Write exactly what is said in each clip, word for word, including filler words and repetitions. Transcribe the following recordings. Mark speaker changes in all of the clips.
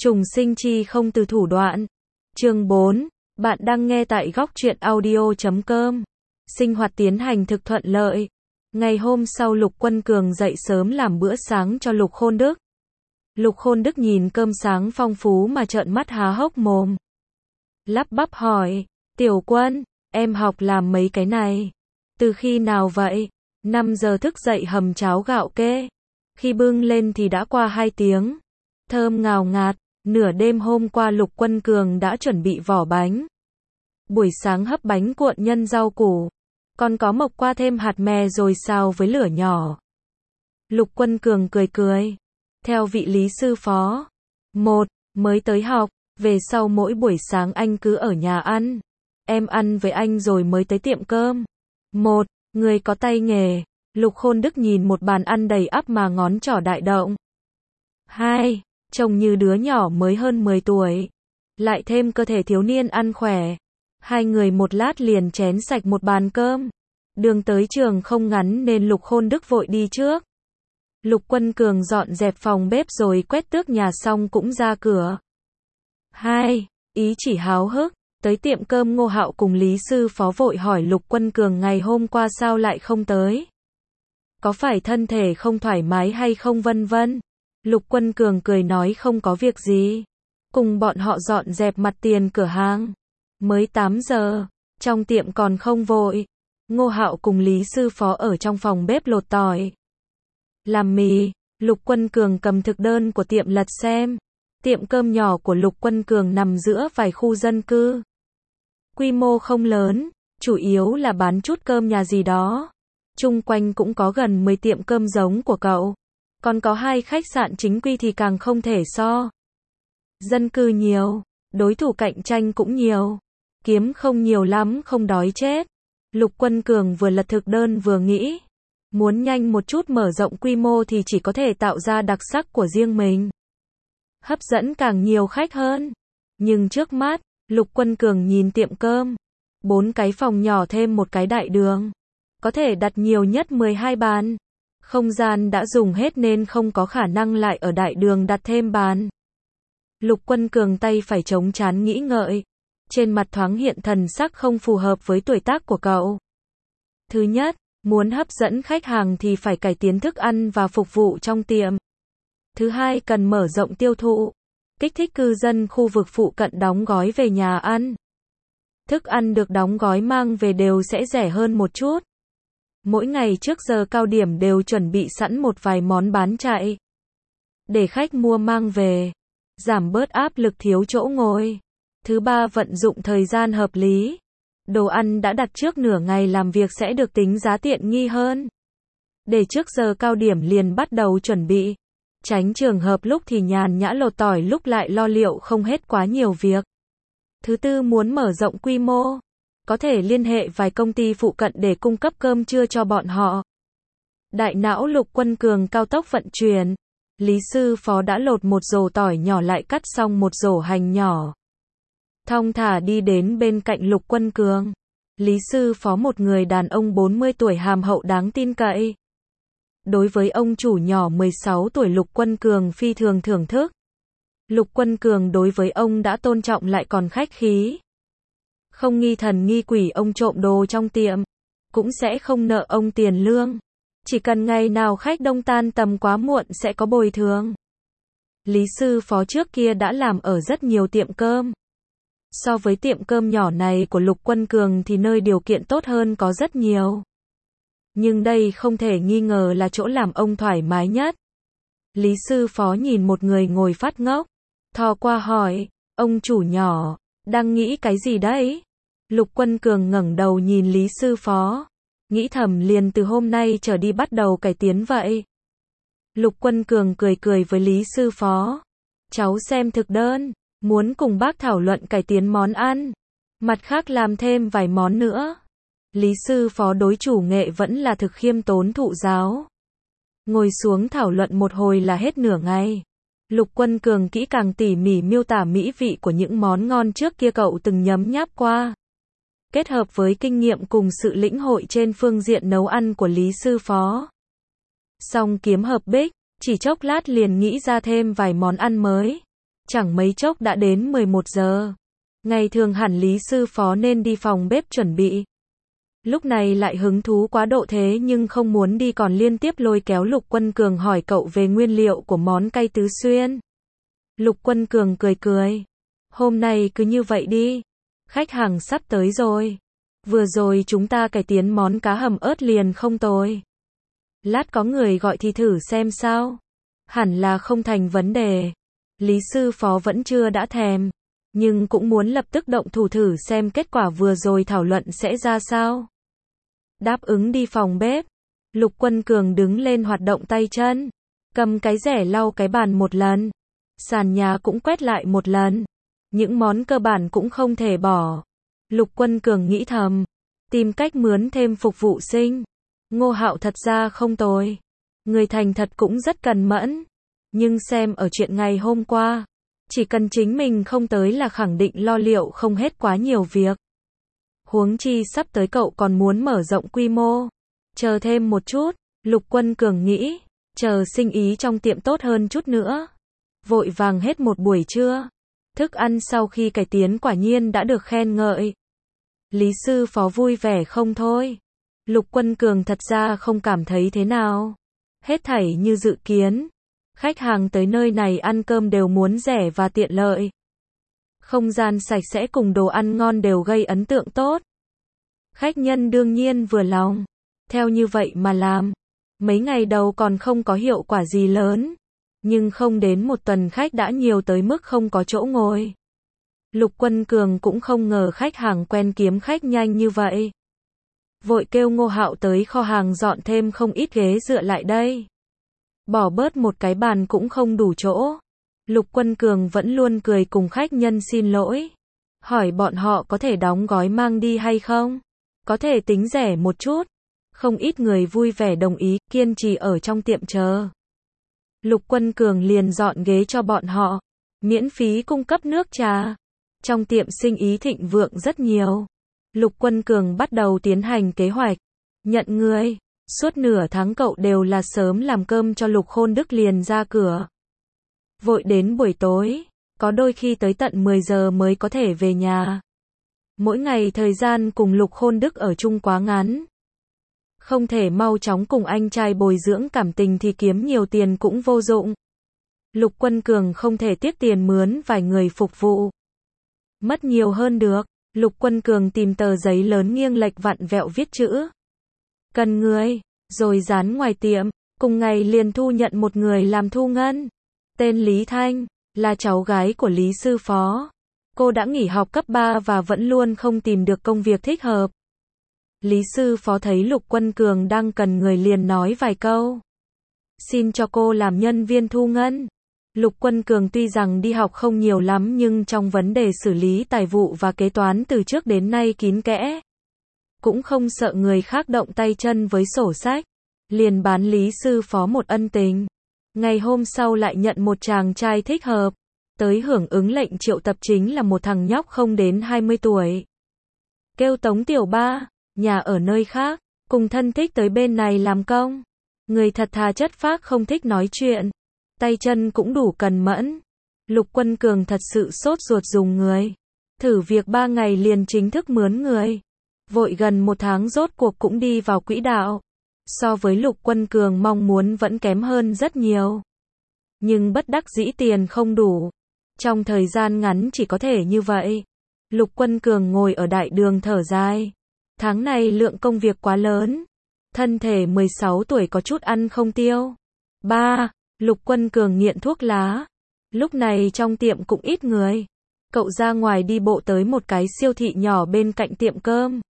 Speaker 1: Trùng sinh chi không từ thủ đoạn. Chương bốn. Bạn đang nghe tại góc truyện audio chấm com. Sinh hoạt tiến hành thực thuận lợi. Ngày hôm sau Lục Quân Cường dậy sớm làm bữa sáng cho Lục Khôn Đức. Lục Khôn Đức nhìn cơm sáng phong phú mà trợn mắt há hốc mồm. Lắp bắp hỏi, Tiểu Quân, em học làm mấy cái này? Từ khi nào vậy? năm giờ thức dậy hầm cháo gạo kê. Khi bưng lên thì đã qua hai tiếng. Thơm ngào ngạt, nửa đêm hôm qua Lục Quân Cường đã chuẩn bị vỏ bánh. Buổi sáng hấp bánh cuộn nhân rau củ. Còn có mộc qua thêm hạt mè rồi xào với lửa nhỏ. Lục Quân Cường cười cười. Theo vị lý sư phó. Một, mới tới học, về sau mỗi buổi sáng anh cứ ở nhà ăn. Em ăn với anh rồi mới tới tiệm cơm. Một, người có tay nghề. Lục Khôn Đức nhìn một bàn ăn đầy ắp mà ngón trỏ đại động. Hai, trông như đứa nhỏ mới hơn mười tuổi. Lại thêm cơ thể thiếu niên ăn khỏe. Hai người một lát liền chén sạch một bàn cơm. Đường tới trường không ngắn nên Lục Khôn Đức vội đi trước. Lục Quân Cường dọn dẹp phòng bếp rồi quét tước nhà xong cũng ra cửa. Hai, ý chỉ háo hức. Tới tiệm cơm Ngô Hạo cùng Lý sư phó vội hỏi Lục Quân Cường ngày hôm qua sao lại không tới. Có phải thân thể không thoải mái hay không vân vân. Lục Quân Cường cười nói không có việc gì. Cùng bọn họ dọn dẹp mặt tiền cửa hàng. Mới tám giờ, trong tiệm còn không vội. Ngô Hạo cùng Lý sư phó ở trong phòng bếp lột tỏi. Làm mì, Lục Quân Cường cầm thực đơn của tiệm lật xem. Tiệm cơm nhỏ của Lục Quân Cường nằm giữa vài khu dân cư. Quy mô không lớn, chủ yếu là bán chút cơm nhà gì đó. Chung quanh cũng có gần mười tiệm cơm giống của cậu. Còn có hai khách sạn chính quy thì càng không thể so. Dân cư nhiều, đối thủ cạnh tranh cũng nhiều. Kiếm không nhiều lắm không đói chết. Lục Quân Cường vừa lật thực đơn vừa nghĩ. Muốn nhanh một chút mở rộng quy mô thì chỉ có thể tạo ra đặc sắc của riêng mình. Hấp dẫn càng nhiều khách hơn. Nhưng trước mắt, Lục Quân Cường nhìn tiệm cơm. Bốn cái phòng nhỏ thêm một cái đại đường. Có thể đặt nhiều nhất mười hai bàn. Không gian đã dùng hết nên không có khả năng lại ở đại đường đặt thêm bàn. Lục Quân Cường tay phải chống trán nghĩ ngợi. Trên mặt thoáng hiện thần sắc không phù hợp với tuổi tác của cậu. Thứ nhất, muốn hấp dẫn khách hàng thì phải cải tiến thức ăn và phục vụ trong tiệm. Thứ hai, cần mở rộng tiêu thụ. Kích thích cư dân khu vực phụ cận đóng gói về nhà ăn. Thức ăn được đóng gói mang về đều sẽ rẻ hơn một chút. Mỗi ngày trước giờ cao điểm đều chuẩn bị sẵn một vài món bán chạy. Để khách mua mang về. Giảm bớt áp lực thiếu chỗ ngồi. Thứ ba, vận dụng thời gian hợp lý. Đồ ăn đã đặt trước nửa ngày làm việc sẽ được tính giá tiện nghi hơn. Để trước giờ cao điểm liền bắt đầu chuẩn bị. Tránh trường hợp lúc thì nhàn nhã lột tỏi lúc lại lo liệu không hết quá nhiều việc. Thứ tư, muốn mở rộng quy mô. Có thể liên hệ vài công ty phụ cận để cung cấp cơm trưa cho bọn họ. Đại não Lục Quân Cường cao tốc vận chuyển. Lý sư phó đã lột một rổ tỏi nhỏ lại cắt xong một rổ hành nhỏ. Thong thả đi đến bên cạnh Lục Quân Cường. Lý sư phó một người đàn ông bốn mươi tuổi hàm hậu đáng tin cậy. Đối với ông chủ nhỏ mười sáu tuổi Lục Quân Cường phi thường thưởng thức. Lục Quân Cường đối với ông đã tôn trọng lại còn khách khí. Không nghi thần nghi quỷ ông trộm đồ trong tiệm. Cũng sẽ không nợ ông tiền lương. Chỉ cần ngày nào khách đông tan tầm quá muộn sẽ có bồi thường. Lý sư phó trước kia đã làm ở rất nhiều tiệm cơm. So với tiệm cơm nhỏ này của Lục Quân Cường thì nơi điều kiện tốt hơn có rất nhiều. Nhưng đây không thể nghi ngờ là chỗ làm ông thoải mái nhất. Lý sư phó nhìn một người ngồi phát ngốc. Thò qua hỏi, ông chủ nhỏ, đang nghĩ cái gì đấy? Lục Quân Cường ngẩng đầu nhìn Lý sư phó. Nghĩ thầm liền từ hôm nay trở đi bắt đầu cải tiến vậy. Lục Quân Cường cười cười với Lý sư phó. Cháu xem thực đơn, muốn cùng bác thảo luận cải tiến món ăn. Mặt khác làm thêm vài món nữa. Lý sư phó đối chủ nghệ vẫn là thực khiêm tốn thụ giáo. Ngồi xuống thảo luận một hồi là hết nửa ngày. Lục Quân Cường kỹ càng tỉ mỉ miêu tả mỹ vị của những món ngon trước kia cậu từng nhấm nháp qua. Kết hợp với kinh nghiệm cùng sự lĩnh hội trên phương diện nấu ăn của Lý sư phó. Xong kiếm hợp bích, chỉ chốc lát liền nghĩ ra thêm vài món ăn mới. Chẳng mấy chốc đã đến mười một giờ. Ngày thường hẳn Lý sư phó nên đi phòng bếp chuẩn bị. Lúc này lại hứng thú quá độ thế nhưng không muốn đi còn liên tiếp lôi kéo Lục Quân Cường hỏi cậu về nguyên liệu của món cay tứ xuyên. Lục Quân Cường cười cười. Hôm nay cứ như vậy đi. Khách hàng sắp tới rồi. Vừa rồi chúng ta cải tiến món cá hầm ớt liền không tồi. Lát có người gọi thì thử xem sao. Hẳn là không thành vấn đề. Lý sư phó vẫn chưa đã thèm. Nhưng cũng muốn lập tức động thủ thử xem kết quả vừa rồi thảo luận sẽ ra sao. Đáp ứng đi phòng bếp. Lục Quân Cường đứng lên hoạt động tay chân. Cầm cái rẻ lau cái bàn một lần. Sàn nhà cũng quét lại một lần. Những món cơ bản cũng không thể bỏ. Lục Quân Cường nghĩ thầm. Tìm cách mướn thêm phục vụ sinh. Ngô Hạo thật ra không tồi. Người thành thật cũng rất cần mẫn. Nhưng xem ở chuyện ngày hôm qua. Chỉ cần chính mình không tới là khẳng định lo liệu không hết quá nhiều việc. Huống chi sắp tới cậu còn muốn mở rộng quy mô. Chờ thêm một chút. Lục Quân Cường nghĩ. Chờ sinh ý trong tiệm tốt hơn chút nữa. Vội vàng hết một buổi trưa. Thức ăn sau khi cải tiến quả nhiên đã được khen ngợi. Lý sư phó vui vẻ không thôi. Lục Quân Cường thật ra không cảm thấy thế nào. Hết thảy như dự kiến. Khách hàng tới nơi này ăn cơm đều muốn rẻ và tiện lợi. Không gian sạch sẽ cùng đồ ăn ngon đều gây ấn tượng tốt. Khách nhân đương nhiên vừa lòng. Theo như vậy mà làm. Mấy ngày đầu còn không có hiệu quả gì lớn. Nhưng không đến một tuần khách đã nhiều tới mức không có chỗ ngồi. Lục Quân Cường cũng không ngờ khách hàng quen kiếm khách nhanh như vậy. Vội kêu Ngô Hạo tới kho hàng dọn thêm không ít ghế dựa lại đây. Bỏ bớt một cái bàn cũng không đủ chỗ. Lục Quân Cường vẫn luôn cười cùng khách nhân xin lỗi. Hỏi bọn họ có thể đóng gói mang đi hay không? Có thể tính rẻ một chút. Không ít người vui vẻ đồng ý, kiên trì ở trong tiệm chờ. Lục Quân Cường liền dọn ghế cho bọn họ. Miễn phí cung cấp nước trà. Trong tiệm sinh ý thịnh vượng rất nhiều. Lục Quân Cường bắt đầu tiến hành kế hoạch. Nhận người. Suốt nửa tháng cậu đều là sớm làm cơm cho Lục Khôn Đức liền ra cửa. Vội đến buổi tối. Có đôi khi tới tận mười giờ mới có thể về nhà. Mỗi ngày thời gian cùng Lục Khôn Đức ở chung quá ngắn. Không thể mau chóng cùng anh trai bồi dưỡng cảm tình thì kiếm nhiều tiền cũng vô dụng. Lục Quân Cường không thể tiếc tiền mướn vài người phục vụ. Mất nhiều hơn được. Lục Quân Cường tìm tờ giấy lớn nghiêng lệch vặn vẹo viết chữ. Cần người. Rồi dán ngoài tiệm. Cùng ngày liền thu nhận một người làm thu ngân. Tên Lý Thanh. Là cháu gái của Lý sư phó. Cô đã nghỉ học cấp ba và vẫn luôn không tìm được công việc thích hợp. Lý sư phó thấy Lục Quân Cường đang cần người liền nói vài câu. Xin cho cô làm nhân viên thu ngân. Lục Quân Cường tuy rằng đi học không nhiều lắm nhưng trong vấn đề xử lý tài vụ và kế toán từ trước đến nay kín kẽ. Cũng không sợ người khác động tay chân với sổ sách. Liền bán Lý sư phó một ân tình. Ngày hôm sau lại nhận một chàng trai thích hợp. Tới hưởng ứng lệnh triệu tập chính là một thằng nhóc không đến hai mươi tuổi. Kêu Tống Tiểu Ba. Nhà ở nơi khác. Cùng thân thích tới bên này làm công. Người thật thà chất phác không thích nói chuyện. Tay chân cũng đủ cần mẫn. Lục Quân Cường thật sự sốt ruột dùng người. Thử việc ba ngày liền chính thức mướn người. Vội gần một tháng rốt cuộc cũng đi vào quỹ đạo. So với Lục Quân Cường mong muốn vẫn kém hơn rất nhiều. Nhưng bất đắc dĩ tiền không đủ. Trong thời gian ngắn chỉ có thể như vậy. Lục Quân Cường ngồi ở đại đường thở dài. Tháng này lượng công việc quá lớn. Thân thể mười sáu tuổi có chút ăn không tiêu. ba. Lục Quân Cường nghiện thuốc lá. Lúc này trong tiệm cũng ít người. Cậu ra ngoài đi bộ tới một cái siêu thị nhỏ bên cạnh tiệm cơm.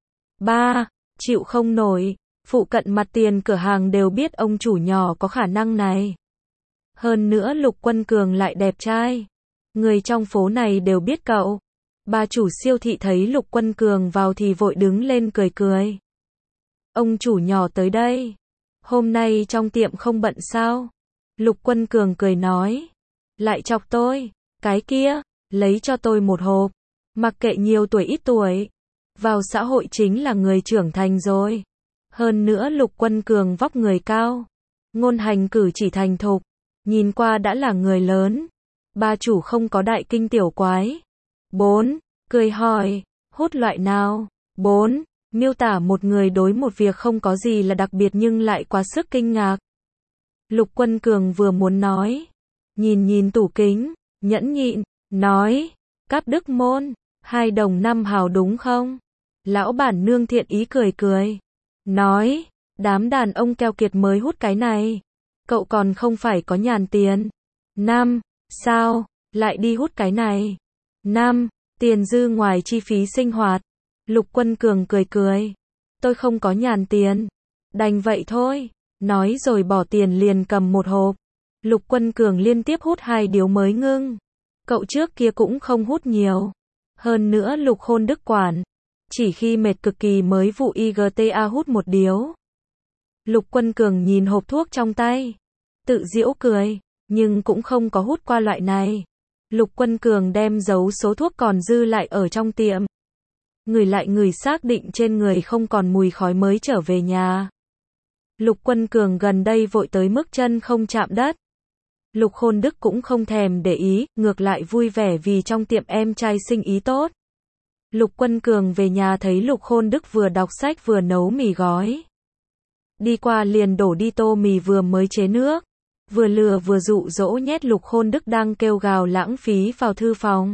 Speaker 1: ba. Chịu không nổi. Phụ cận mặt tiền cửa hàng đều biết ông chủ nhỏ có khả năng này. Hơn nữa Lục Quân Cường lại đẹp trai. Người trong phố này đều biết cậu. Bà chủ siêu thị thấy Lục Quân Cường vào thì vội đứng lên cười cười. Ông chủ nhỏ tới đây. Hôm nay trong tiệm không bận sao? Lục Quân Cường cười nói. Lại chọc tôi. Cái kia, lấy cho tôi một hộp. Mặc kệ nhiều tuổi ít tuổi. Vào xã hội chính là người trưởng thành rồi. Hơn nữa Lục Quân Cường vóc người cao. Ngôn hành cử chỉ thành thục. Nhìn qua đã là người lớn. Ba chủ không có đại kinh tiểu quái. bốn. Cười hỏi, hút loại nào? bốn. Miêu tả một người đối một việc không có gì là đặc biệt nhưng lại quá sức kinh ngạc. Lục Quân Cường vừa muốn nói, nhìn nhìn tủ kính, nhẫn nhịn, nói, Cáp Đức Môn, hai đồng năm hào đúng không? Lão bản nương thiện ý cười cười, nói, đám đàn ông keo kiệt mới hút cái này, cậu còn không phải có nhàn tiền. năm. Sao, lại đi hút cái này? năm. Tiền dư ngoài chi phí sinh hoạt. Lục Quân Cường cười cười, tôi không có nhàn tiền, đành vậy thôi. Nói rồi bỏ tiền liền cầm một hộp. Lục Quân Cường liên tiếp hút hai điếu mới ngưng. Cậu trước kia cũng không hút nhiều. Hơn nữa Lục Khôn Đức quản, chỉ khi mệt cực kỳ mới vụ i giê tê a hút một điếu. Lục Quân Cường nhìn hộp thuốc trong tay, tự giễu cười, nhưng cũng không có hút qua loại này. Lục Quân Cường đem giấu số thuốc còn dư lại ở trong tiệm. Ngửi lại ngửi xác định trên người không còn mùi khói mới trở về nhà. Lục Quân Cường gần đây vội tới mức chân không chạm đất. Lục Khôn Đức cũng không thèm để ý, ngược lại vui vẻ vì trong tiệm em trai sinh ý tốt. Lục Quân Cường về nhà thấy Lục Khôn Đức vừa đọc sách vừa nấu mì gói. Đi qua liền đổ đi tô mì vừa mới chế nước. Vừa lừa vừa dụ dỗ nhét Lục Khôn Đức đang kêu gào lãng phí vào thư phòng.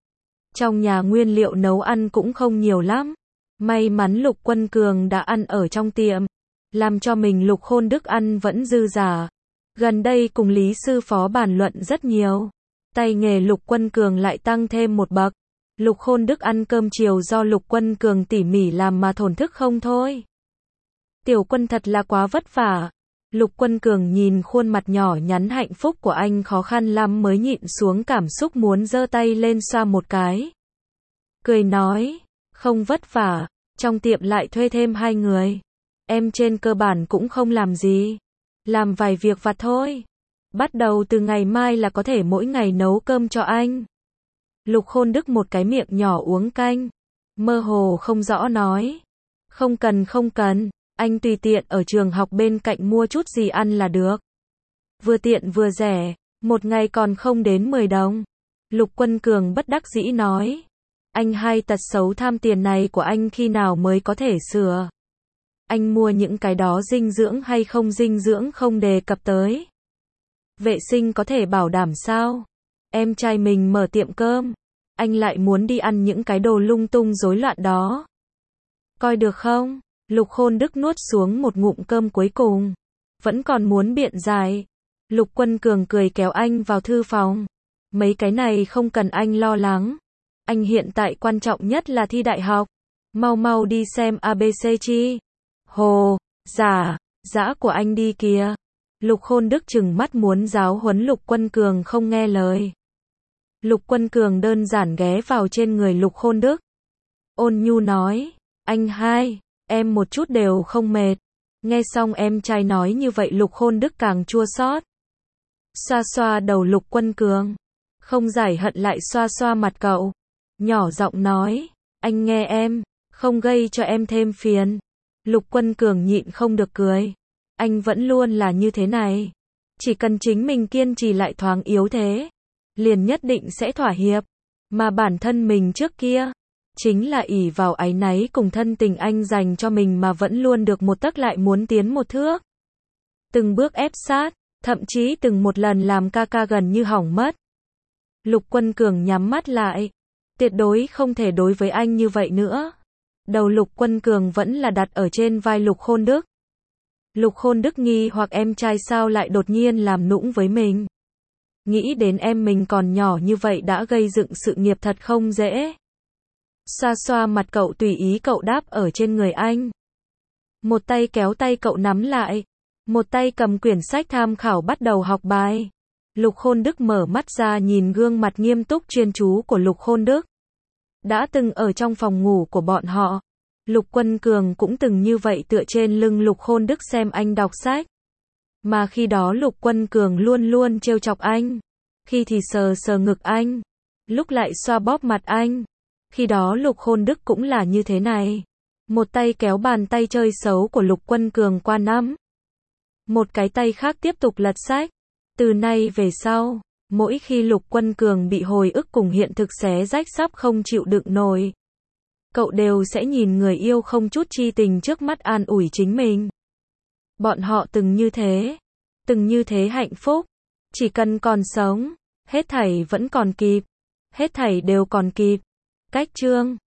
Speaker 1: Trong nhà nguyên liệu nấu ăn cũng không nhiều lắm. May mắn Lục Quân Cường đã ăn ở trong tiệm, làm cho mình Lục Khôn Đức ăn vẫn dư giả. Gần đây cùng Lý sư phó bàn luận rất nhiều. Tay nghề Lục Quân Cường lại tăng thêm một bậc. Lục Khôn Đức ăn cơm chiều do Lục Quân Cường tỉ mỉ làm mà thổn thức không thôi. Tiểu Quân thật là quá vất vả. Lục Quân Cường nhìn khuôn mặt nhỏ nhắn hạnh phúc của anh khó khăn lắm mới nhịn xuống cảm xúc muốn giơ tay lên xoa một cái. Cười nói, không vất vả, trong tiệm lại thuê thêm hai người. Em trên cơ bản cũng không làm gì. Làm vài việc vặt thôi. Bắt đầu từ ngày mai là có thể mỗi ngày nấu cơm cho anh. Lục Khôn Đức một cái miệng nhỏ uống canh. Mơ hồ không rõ nói. Không cần không cần, anh tùy tiện ở trường học bên cạnh mua chút gì ăn là được. Vừa tiện vừa rẻ, một ngày còn không đến mười đồng. Lục Quân Cường bất đắc dĩ nói. Anh hai tật xấu tham tiền này của anh khi nào mới có thể sửa? Anh mua những cái đó dinh dưỡng hay không dinh dưỡng không đề cập tới. Vệ sinh có thể bảo đảm sao? Em trai mình mở tiệm cơm, anh lại muốn đi ăn những cái đồ lung tung rối loạn đó. Coi được không? Lục Khôn Đức nuốt xuống một ngụm cơm cuối cùng. Vẫn còn muốn biện giải. Lục Quân Cường cười kéo anh vào thư phòng. Mấy cái này không cần anh lo lắng. Anh hiện tại quan trọng nhất là thi đại học. Mau mau đi xem a bê xê chi. Hồ, giả, dã của anh đi kìa. Lục Khôn Đức trừng mắt muốn giáo huấn Lục Quân Cường không nghe lời. Lục Quân Cường đơn giản ghé vào trên người Lục Khôn Đức. Ôn nhu nói, anh hai, em một chút đều không mệt. Nghe xong em trai nói như vậy Lục Khôn Đức càng chua xót. Xoa xoa đầu Lục Quân Cường. Không giải hận lại xoa xoa mặt cậu. Nhỏ giọng nói, anh nghe em, không gây cho em thêm phiền. Lục Quân Cường nhịn không được cười. Anh vẫn luôn là như thế này. Chỉ cần chính mình kiên trì lại thoáng yếu thế, liền nhất định sẽ thỏa hiệp. Mà bản thân mình trước kia, chính là ỷ vào áy náy cùng thân tình anh dành cho mình mà vẫn luôn được một tấc lại muốn tiến một thước. Từng bước ép sát, thậm chí từng một lần làm ca ca gần như hỏng mất. Lục Quân Cường nhắm mắt lại. Tuyệt đối không thể đối với anh như vậy nữa. Đầu Lục Quân Cường vẫn là đặt ở trên vai Lục Khôn Đức. Lục Khôn Đức nghi hoặc em trai sao lại đột nhiên làm nũng với mình. Nghĩ đến em mình còn nhỏ như vậy đã gây dựng sự nghiệp thật không dễ. Xoa xoa mặt cậu tùy ý cậu đáp ở trên người anh. Một tay kéo tay cậu nắm lại. Một tay cầm quyển sách tham khảo bắt đầu học bài. Lục Khôn Đức mở mắt ra nhìn gương mặt nghiêm túc chuyên chú của Lục Khôn Đức. Đã từng ở trong phòng ngủ của bọn họ, Lục Quân Cường cũng từng như vậy tựa trên lưng Lục Khôn Đức xem anh đọc sách. Mà khi đó Lục Quân Cường luôn luôn trêu chọc anh. Khi thì sờ sờ ngực anh, lúc lại xoa bóp mặt anh. Khi đó Lục Khôn Đức cũng là như thế này. Một tay kéo bàn tay chơi xấu của Lục Quân Cường qua nắm. Một cái tay khác tiếp tục lật sách. Từ nay về sau, Mỗi khi Lục Quân Cường bị hồi ức cùng hiện thực xé rách sắp không chịu đựng nổi, cậu đều sẽ nhìn người yêu không chút chi tình trước mắt an ủi chính mình. Bọn họ từng như thế, từng như thế hạnh phúc, chỉ cần còn sống, hết thảy vẫn còn kịp, hết thảy đều còn kịp. Cách chương